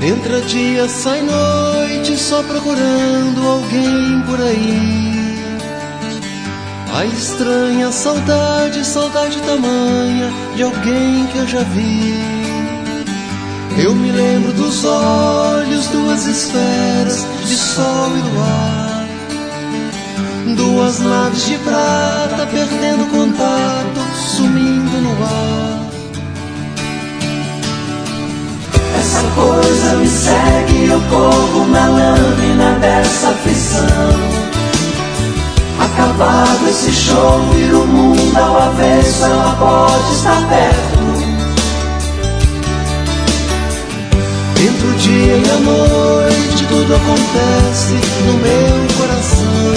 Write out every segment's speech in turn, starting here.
Entra dia, sai noite, só procurando alguém por aí. A estranha saudade, saudade tamanha de alguém que eu já vi. Eu me lembro dos olhos, duas esferas de sol e luar, duas naves de prata perdendo contato, sumindo no ar. Essa coisa me segue, eu corro na lâmina dessa aflição. Acabado esse show, vira o mundo ao avesso, ela pode estar perto. Entre o dia e a noite tudo acontece no meu coração.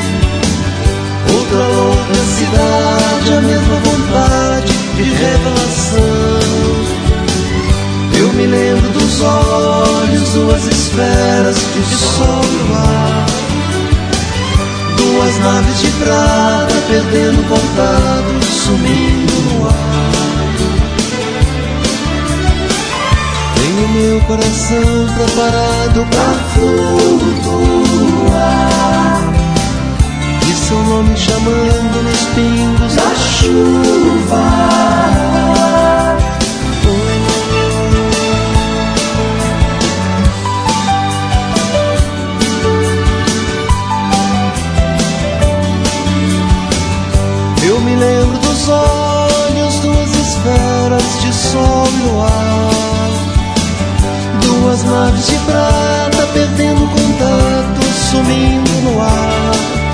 Outra louca cidade, a mesma vontade de revelação. Eu me lembro dos olhos, duas esferas de sol e luar, duas naves de prata perdendo contato, sumindo no ar. Tenho meu coração preparado pra flutuar, e seu nome chamando nos pingos da chuva. Eu me lembro dos olhos, duas esferas de sol e luar, duas naves de prata perdendo contato, sumindo no ar.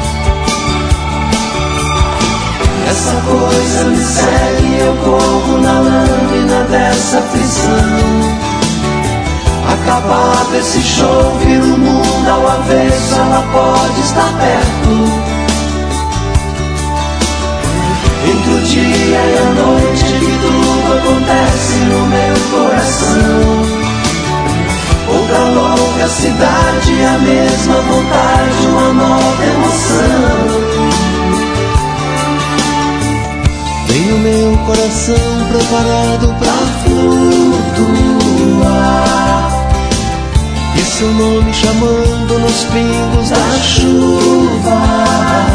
Essa coisa me segue, eu corro na lâmina dessa aflição. Acabado esse show, vira o mundo ao avesso, ela pode estar perto. Entre o dia e a noite que tudo acontece no meu coração. Outra louca cidade, a mesma vontade, uma nova emoção. Tenho meu coração preparado pra flutuar, e seu nome chamando nos pingos da chuva.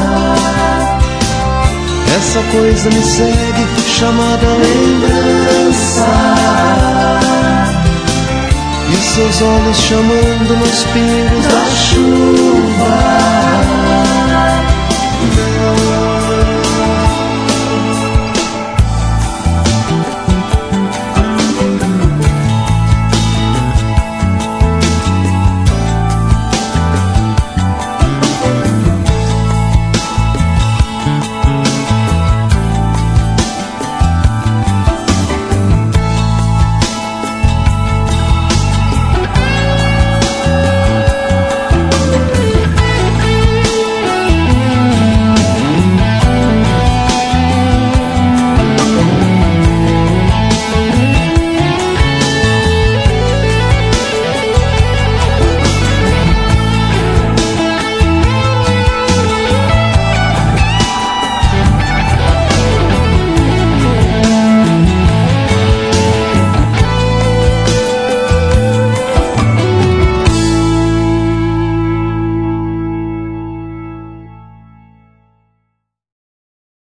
Essa coisa me segue, chamada lembrança, e seus olhos chamando nos pingos da chuva.